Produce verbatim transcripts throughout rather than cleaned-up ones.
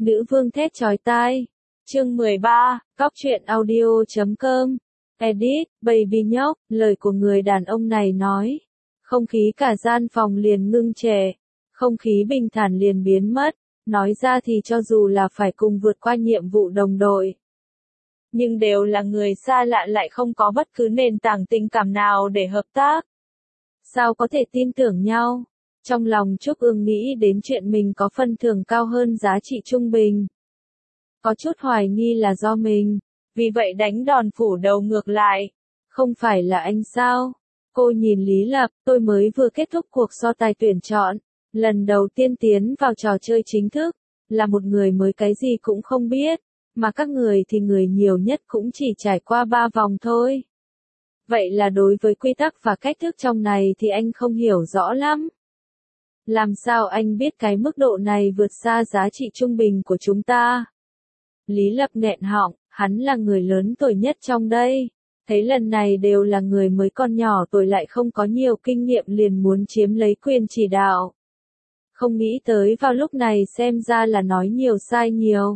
Nữ vương thét chói tai. Chương mười ba, Cóc truyện audio chấm com. Edit, baby nhóc, lời của người đàn ông này nói. Không khí cả gian phòng liền ngưng trệ. Không khí bình thản liền biến mất. Nói ra thì cho dù là phải cùng vượt qua nhiệm vụ đồng đội, nhưng đều là người xa lạ lại không có bất cứ nền tảng tình cảm nào để hợp tác. Sao có thể tin tưởng nhau? Trong lòng Trúc Ương nghĩ đến chuyện mình có phân thưởng cao hơn giá trị trung bình. Có chút hoài nghi là do mình, vì vậy đánh đòn phủ đầu ngược lại. Không phải là anh sao? Cô nhìn Lý Lập, tôi mới vừa kết thúc cuộc so tài tuyển chọn. Lần đầu tiên tiến vào trò chơi chính thức, là một người mới cái gì cũng không biết, mà các người thì người nhiều nhất cũng chỉ trải qua ba vòng thôi. Vậy là đối với quy tắc và cách thức trong này thì anh không hiểu rõ lắm. Làm sao anh biết cái mức độ này vượt xa giá trị trung bình của chúng ta? Lý Lập nghẹn họng, hắn là người lớn tuổi nhất trong đây. Thấy lần này đều là người mới con nhỏ tuổi lại không có nhiều kinh nghiệm liền muốn chiếm lấy quyền chỉ đạo. Không nghĩ tới vào lúc này xem ra là nói nhiều sai nhiều.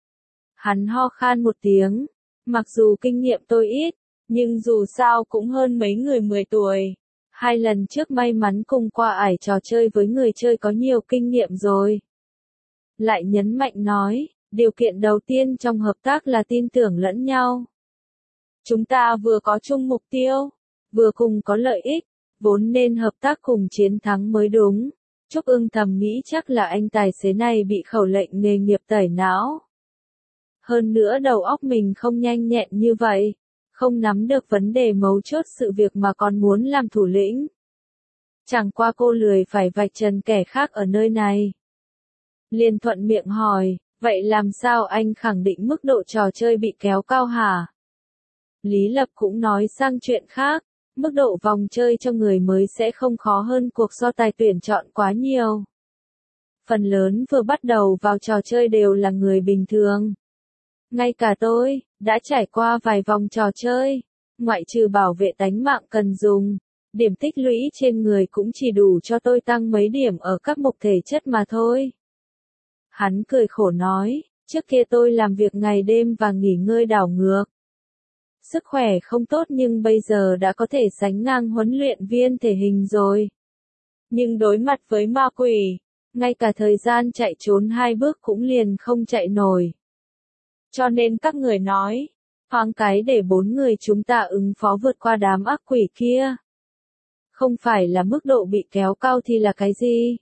Hắn ho khan một tiếng. Mặc dù kinh nghiệm tôi ít, nhưng dù sao cũng hơn mấy người mười tuổi. Hai lần trước may mắn cùng qua ải trò chơi với người chơi có nhiều kinh nghiệm rồi. Lại nhấn mạnh nói, điều kiện đầu tiên trong hợp tác là tin tưởng lẫn nhau. Chúng ta vừa có chung mục tiêu, vừa cùng có lợi ích, vốn nên hợp tác cùng chiến thắng mới đúng. Trúc Ương thầm nghĩ chắc là anh tài xế này bị khẩu lệnh nghề nghiệp tẩy não. Hơn nữa đầu óc mình không nhanh nhẹn như vậy, không nắm được vấn đề mấu chốt sự việc mà còn muốn làm thủ lĩnh. Chẳng qua cô lười phải vạch trần kẻ khác ở nơi này. Liền thuận miệng hỏi, vậy làm sao anh khẳng định mức độ trò chơi bị kéo cao hả? Lý Lập cũng nói sang chuyện khác. Mức độ vòng chơi cho người mới sẽ không khó hơn cuộc so tài tuyển chọn quá nhiều. Phần lớn vừa bắt đầu vào trò chơi đều là người bình thường. Ngay cả tôi, đã trải qua vài vòng trò chơi, ngoại trừ bảo vệ tánh mạng cần dùng, điểm tích lũy trên người cũng chỉ đủ cho tôi tăng mấy điểm ở các mục thể chất mà thôi. Hắn cười khổ nói, trước kia tôi làm việc ngày đêm và nghỉ ngơi đảo ngược. Sức khỏe không tốt nhưng bây giờ đã có thể sánh ngang huấn luyện viên thể hình rồi. Nhưng đối mặt với ma quỷ, ngay cả thời gian chạy trốn hai bước cũng liền không chạy nổi. Cho nên các người nói, thoáng cái để bốn người chúng ta ứng phó vượt qua đám ác quỷ kia. Không phải là mức độ bị kéo cao thì là cái gì?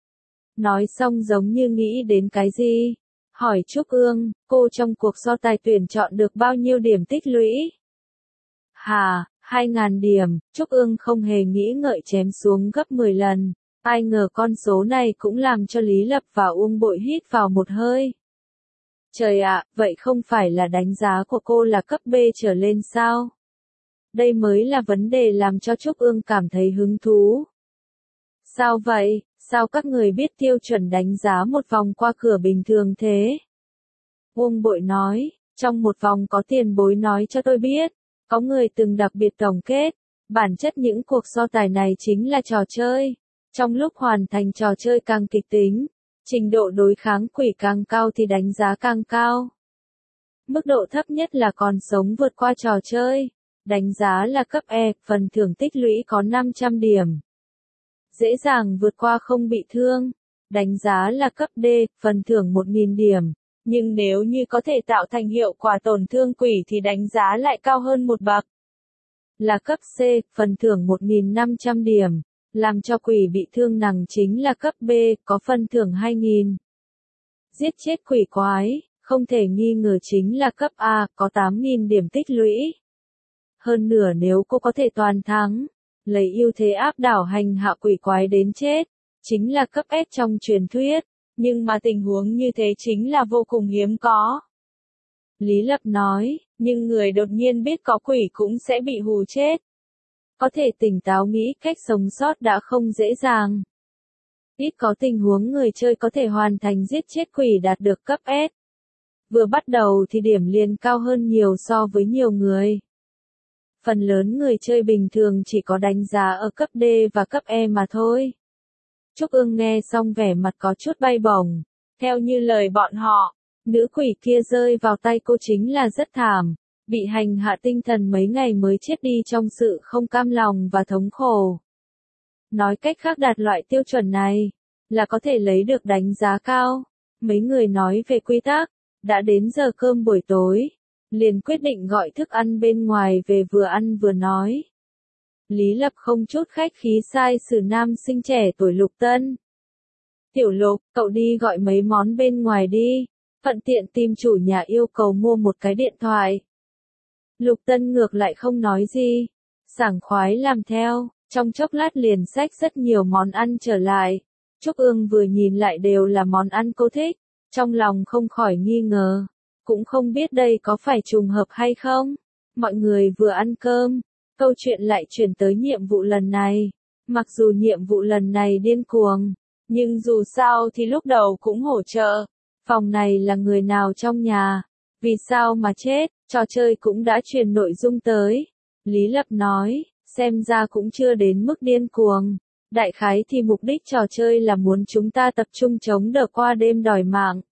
Nói xong giống như nghĩ đến cái gì? Hỏi Trúc Ương, cô trong cuộc so tài tuyển chọn được bao nhiêu điểm tích lũy? Hà, hai ngàn điểm, Trúc Ương không hề nghĩ ngợi chém xuống gấp mười lần. Ai ngờ con số này cũng làm cho Lý Lập và Uông Bội hít vào một hơi. Trời ạ, vậy không phải là đánh giá của cô là cấp B trở lên sao? Đây mới là vấn đề làm cho Trúc Ương cảm thấy hứng thú. Sao vậy? Sao các người biết tiêu chuẩn đánh giá một vòng qua cửa bình thường thế? Uông Bội nói, trong một vòng có tiền bối nói cho tôi biết, có người từng đặc biệt tổng kết, bản chất những cuộc so tài này chính là trò chơi. Trong lúc hoàn thành trò chơi càng kịch tính, trình độ đối kháng quỷ càng cao thì đánh giá càng cao. Mức độ thấp nhất là còn sống vượt qua trò chơi, đánh giá là cấp E, phần thưởng tích lũy có năm trăm điểm. Dễ dàng vượt qua không bị thương, đánh giá là cấp D, phần thưởng một nghìn điểm. Nhưng nếu như có thể tạo thành hiệu quả tổn thương quỷ thì đánh giá lại cao hơn một bậc. Là cấp C, phần thưởng một nghìn năm trăm điểm. Làm cho quỷ bị thương nặng chính là cấp B, có phần thưởng hai nghìn. Giết chết quỷ quái, không thể nghi ngờ chính là cấp A, có tám nghìn điểm tích lũy. Hơn nửa nếu cô có thể toàn thắng, lấy ưu thế áp đảo hành hạ quỷ quái đến chết, chính là cấp S trong truyền thuyết. Nhưng mà tình huống như thế chính là vô cùng hiếm có. Lý Lập nói, nhưng người đột nhiên biết có quỷ cũng sẽ bị hù chết. Có thể tỉnh táo nghĩ cách sống sót đã không dễ dàng. Ít có tình huống người chơi có thể hoàn thành giết chết quỷ đạt được cấp S. Vừa bắt đầu thì điểm liền cao hơn nhiều so với nhiều người. Phần lớn người chơi bình thường chỉ có đánh giá ở cấp D và cấp E mà thôi. Trúc Ương nghe xong vẻ mặt có chút bay bổng. Theo như lời bọn họ, nữ quỷ kia rơi vào tay cô chính là rất thảm, bị hành hạ tinh thần mấy ngày mới chết đi trong sự không cam lòng và thống khổ. Nói cách khác đạt loại tiêu chuẩn này, là có thể lấy được đánh giá cao. Mấy người nói về quy tắc, đã đến giờ cơm buổi tối, liền quyết định gọi thức ăn bên ngoài về vừa ăn vừa nói. Lý Lập không chút khách khí sai sử nam sinh trẻ tuổi Lục Tân. Tiểu Lục, cậu đi gọi mấy món bên ngoài đi, thuận tiện tìm chủ nhà yêu cầu mua một cái điện thoại. Lục Tân ngược lại không nói gì, sảng khoái làm theo, trong chốc lát liền xách rất nhiều món ăn trở lại. Trúc Ương vừa nhìn lại đều là món ăn cô thích, trong lòng không khỏi nghi ngờ, cũng không biết đây có phải trùng hợp hay không. Mọi người vừa ăn cơm, câu chuyện lại chuyển tới nhiệm vụ lần này. Mặc dù nhiệm vụ lần này điên cuồng, nhưng dù sao thì lúc đầu cũng hỗ trợ. Phòng này là người nào trong nhà? Vì sao mà chết? Trò chơi cũng đã truyền nội dung tới. Lý Lập nói, xem ra cũng chưa đến mức điên cuồng. Đại khái thì mục đích trò chơi là muốn chúng ta tập trung chống đỡ qua đêm đòi mạng.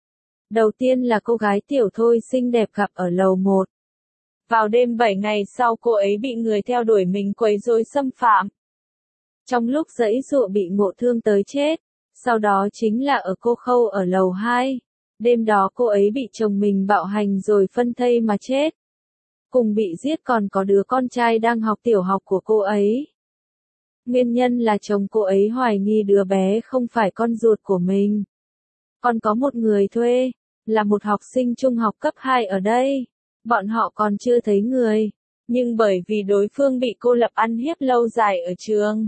Đầu tiên là cô gái tiểu thôi xinh đẹp gặp ở lầu một. Vào đêm bảy ngày sau cô ấy bị người theo đuổi mình quấy rối xâm phạm. Trong lúc giãy giụa bị ngộ thương tới chết. Sau đó chính là ở cô Khâu ở lầu hai. Đêm đó cô ấy bị chồng mình bạo hành rồi phân thây mà chết. Cùng bị giết còn có đứa con trai đang học tiểu học của cô ấy. Nguyên nhân là chồng cô ấy hoài nghi đứa bé không phải con ruột của mình. Còn có một người thuê, là một học sinh trung học cấp hai ở đây. Bọn họ còn chưa thấy người, nhưng bởi vì đối phương bị cô lập ăn hiếp lâu dài ở trường.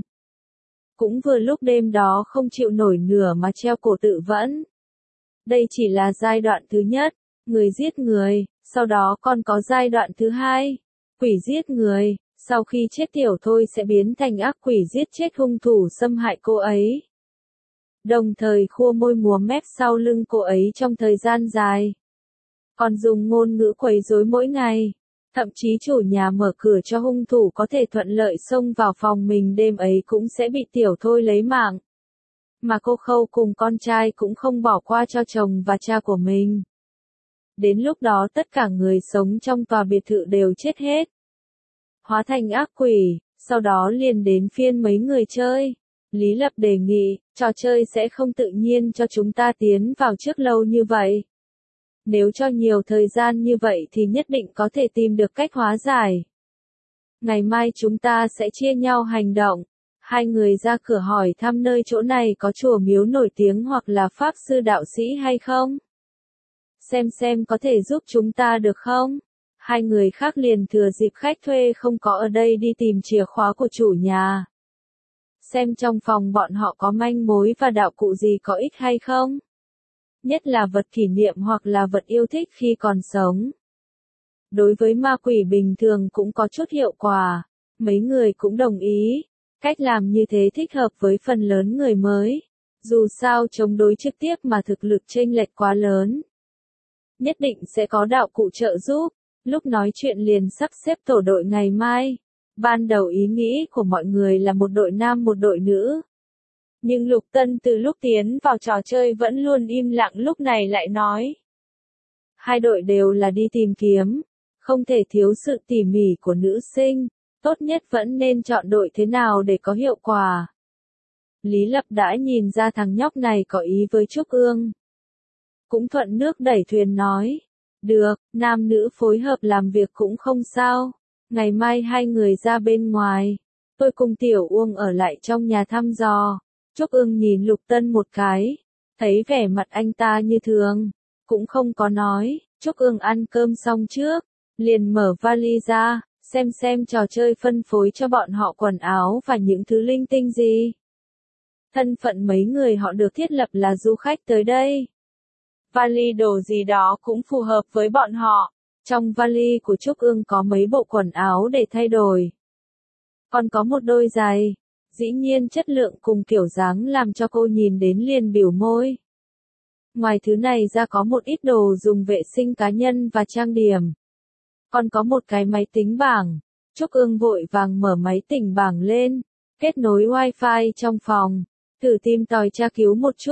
Cũng vừa lúc đêm đó không chịu nổi nửa mà treo cổ tự vẫn. Đây chỉ là giai đoạn thứ nhất, người giết người, sau đó còn có giai đoạn thứ hai, quỷ giết người, sau khi chết tiểu thôi sẽ biến thành ác quỷ giết chết hung thủ xâm hại cô ấy. Đồng thời khua môi múa mép sau lưng cô ấy trong thời gian dài. Còn dùng ngôn ngữ quấy rối mỗi ngày. Thậm chí chủ nhà mở cửa cho hung thủ có thể thuận lợi xông vào phòng mình đêm ấy cũng sẽ bị tiểu thôi lấy mạng. Mà cô Khâu cùng con trai cũng không bỏ qua cho chồng và cha của mình. Đến lúc đó tất cả người sống trong tòa biệt thự đều chết hết. Hóa thành ác quỷ, sau đó liền đến phiên mấy người chơi. Lý Lập đề nghị, trò chơi sẽ không tự nhiên cho chúng ta tiến vào trước lâu như vậy. Nếu cho nhiều thời gian như vậy thì nhất định có thể tìm được cách hóa giải. Ngày mai chúng ta sẽ chia nhau hành động. Hai người ra cửa hỏi thăm nơi chỗ này có chùa miếu nổi tiếng hoặc là pháp sư đạo sĩ hay không. Xem xem có thể giúp chúng ta được không? Hai người khác liền thừa dịp khách thuê không có ở đây đi tìm chìa khóa của chủ nhà. Xem trong phòng bọn họ có manh mối và đạo cụ gì có ích hay không. Nhất là vật kỷ niệm hoặc là vật yêu thích khi còn sống. Đối với ma quỷ bình thường cũng có chút hiệu quả. Mấy người cũng đồng ý. Cách làm như thế thích hợp với phần lớn người mới. Dù sao chống đối trực tiếp mà thực lực chênh lệch quá lớn. Nhất định sẽ có đạo cụ trợ giúp. Lúc nói chuyện liền sắp xếp tổ đội ngày mai. Ban đầu ý nghĩ của mọi người là một đội nam một đội nữ. Nhưng Lục Tân từ lúc tiến vào trò chơi vẫn luôn im lặng lúc này lại nói. Hai đội đều là đi tìm kiếm. Không thể thiếu sự tỉ mỉ của nữ sinh. Tốt nhất vẫn nên chọn đội thế nào để có hiệu quả. Lý Lập đã nhìn ra thằng nhóc này có ý với Trúc Ương. Cũng thuận nước đẩy thuyền nói. Được, nam nữ phối hợp làm việc cũng không sao. Ngày mai hai người ra bên ngoài. Tôi cùng Tiểu Uông ở lại trong nhà thăm dò. Trúc Ương nhìn Lục Tân một cái. Thấy vẻ mặt anh ta như thường. Cũng không có nói. Trúc Ương ăn cơm xong trước. Liền mở vali ra. Xem xem trò chơi phân phối cho bọn họ quần áo và những thứ linh tinh gì. Thân phận mấy người họ được thiết lập là du khách tới đây. Vali đồ gì đó cũng phù hợp với bọn họ. Trong vali của Trúc Ương có mấy bộ quần áo để thay đổi. Còn có một đôi giày. Dĩ nhiên chất lượng cùng kiểu dáng làm cho cô nhìn đến liền biểu môi. Ngoài thứ này ra có một ít đồ dùng vệ sinh cá nhân và trang điểm. Còn có một cái máy tính bảng. Trúc Ương vội vàng mở máy tính bảng lên. Kết nối wifi trong phòng. Thử tìm tòi tra cứu một chút.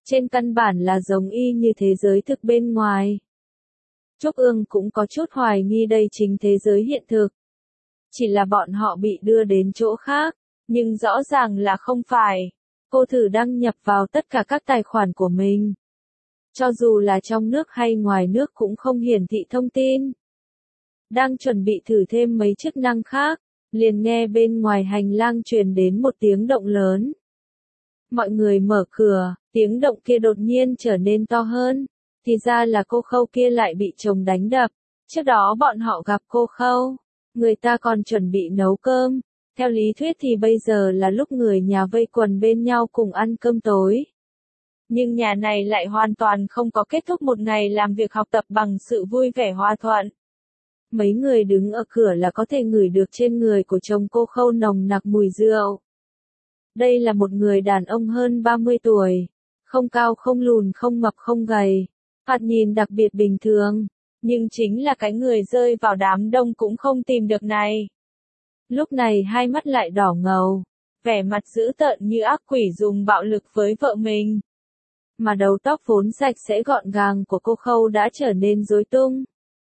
Trên căn bản là giống y như thế giới thực bên ngoài. Trúc Ương cũng có chút hoài nghi đây chính thế giới hiện thực. Chỉ là bọn họ bị đưa đến chỗ khác, nhưng rõ ràng là không phải. Cô thử đăng nhập vào tất cả các tài khoản của mình. Cho dù là trong nước hay ngoài nước cũng không hiển thị thông tin. Đang chuẩn bị thử thêm mấy chức năng khác, liền nghe bên ngoài hành lang truyền đến một tiếng động lớn. Mọi người mở cửa, tiếng động kia đột nhiên trở nên to hơn. Thì ra là cô Khâu kia lại bị chồng đánh đập. Trước đó bọn họ gặp cô Khâu, người ta còn chuẩn bị nấu cơm. Theo lý thuyết thì bây giờ là lúc người nhà vây quần bên nhau cùng ăn cơm tối. Nhưng nhà này lại hoàn toàn không có kết thúc một ngày làm việc học tập bằng sự vui vẻ hòa thuận. Mấy người đứng ở cửa là có thể ngửi được trên người của chồng cô Khâu nồng nặc mùi rượu. Đây là một người đàn ông hơn ba mươi tuổi, không cao không lùn không mập không gầy, thoạt nhìn đặc biệt bình thường, nhưng chính là cái người rơi vào đám đông cũng không tìm được này. Lúc này hai mắt lại đỏ ngầu, vẻ mặt dữ tợn như ác quỷ dùng bạo lực với vợ mình. Mà đầu tóc vốn sạch sẽ gọn gàng của cô Khâu đã trở nên rối tung.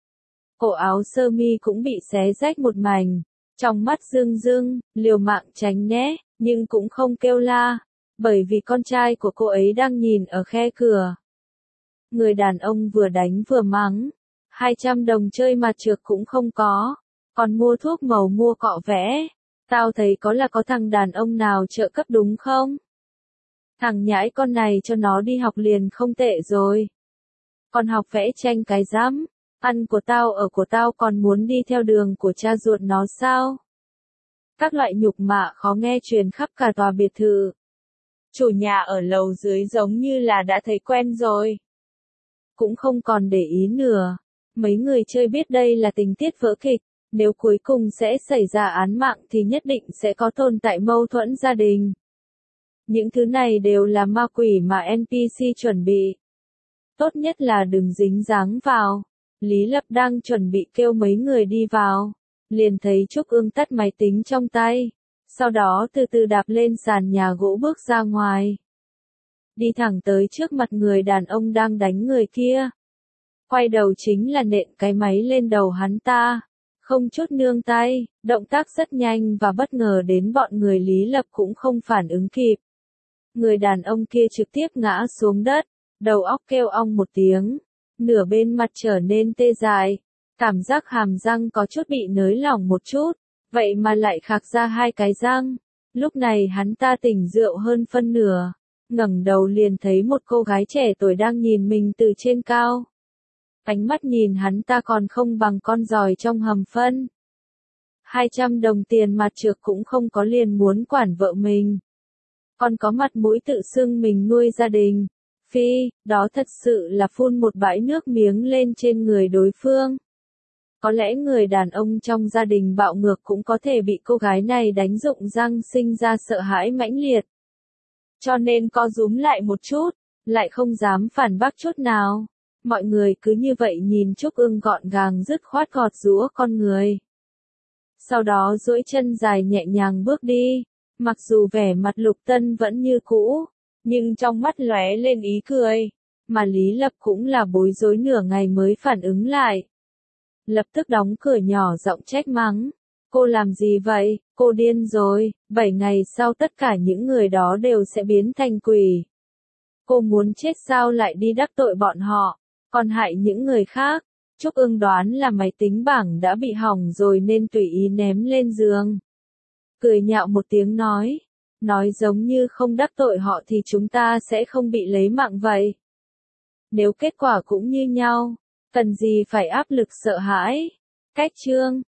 Cổ áo sơ mi cũng bị xé rách một mảnh, trong mắt rưng rưng, liều mạng tránh né, nhưng cũng không kêu la, bởi vì con trai của cô ấy đang nhìn ở khe cửa. Người đàn ông vừa đánh vừa mắng, hai trăm đồng chơi mặt trược cũng không có, còn mua thuốc màu mua cọ vẽ, tao thấy có là có thằng đàn ông nào trợ cấp đúng không? Thằng nhãi con này cho nó đi học liền không tệ rồi. Còn học vẽ tranh cái rắm, ăn của tao ở của tao còn muốn đi theo đường của cha ruột nó sao? Các loại nhục mạ khó nghe truyền khắp cả tòa biệt thự. Chủ nhà ở lầu dưới giống như là đã thấy quen rồi. Cũng không còn để ý nữa. Mấy người chơi biết đây là tình tiết vở kịch. Nếu cuối cùng sẽ xảy ra án mạng thì nhất định sẽ có tồn tại mâu thuẫn gia đình. Những thứ này đều là ma quỷ mà en pê xê chuẩn bị. Tốt nhất là đừng dính dáng vào. Lý Lập đang chuẩn bị kêu mấy người đi vào. Liền thấy Trúc Ương tắt máy tính trong tay. Sau đó từ từ đạp lên sàn nhà gỗ bước ra ngoài. Đi thẳng tới trước mặt người đàn ông đang đánh người kia. Quay đầu chính là nện cái máy lên đầu hắn ta. Không chút nương tay, động tác rất nhanh và bất ngờ đến bọn người Lý Lập cũng không phản ứng kịp. Người đàn ông kia trực tiếp ngã xuống đất, đầu óc kêu ong một tiếng, nửa bên mặt trở nên tê dại, cảm giác hàm răng có chút bị nới lỏng một chút, vậy mà lại khạc ra hai cái răng. Lúc này hắn ta tỉnh rượu hơn phân nửa, ngẩng đầu liền thấy một cô gái trẻ tuổi đang nhìn mình từ trên cao. Ánh mắt nhìn hắn ta còn không bằng con giòi trong hầm phân. Hai trăm đồng tiền mặt trược cũng không có liền muốn quản vợ mình. Còn có mặt mũi tự xưng mình nuôi gia đình. Phi, đó thật sự là phun một bãi nước miếng lên trên người đối phương. Có lẽ người đàn ông trong gia đình bạo ngược cũng có thể bị cô gái này đánh rụng răng sinh ra sợ hãi mãnh liệt. Cho nên co rúm lại một chút, lại không dám phản bác chút nào. Mọi người cứ như vậy nhìn Trúc Ương gọn gàng dứt khoát gọt giũa con người. Sau đó duỗi chân dài nhẹ nhàng bước đi, mặc dù vẻ mặt Lục Tân vẫn như cũ, nhưng trong mắt lóe lên ý cười, mà Lý Lập cũng là bối rối nửa ngày mới phản ứng lại. Lập tức đóng cửa nhỏ giọng trách mắng, cô làm gì vậy, cô điên rồi, bảy ngày sau tất cả những người đó đều sẽ biến thành quỷ. Cô muốn chết sao lại đi đắc tội bọn họ, còn hại những người khác. Trúc Ương đoán là máy tính bảng đã bị hỏng rồi nên tùy ý ném lên giường. Cười nhạo một tiếng nói, nói giống như không đắc tội họ thì chúng ta sẽ không bị lấy mạng vậy. Nếu kết quả cũng như nhau, cần gì phải áp lực sợ hãi. Cách chương